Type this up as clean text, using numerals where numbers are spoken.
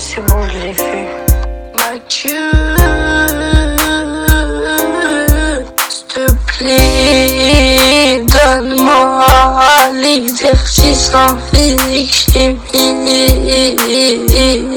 c'est bon, je l'ai fait. Mathieu, s'il te plaît, donne-moi l'exercice en physique chimie.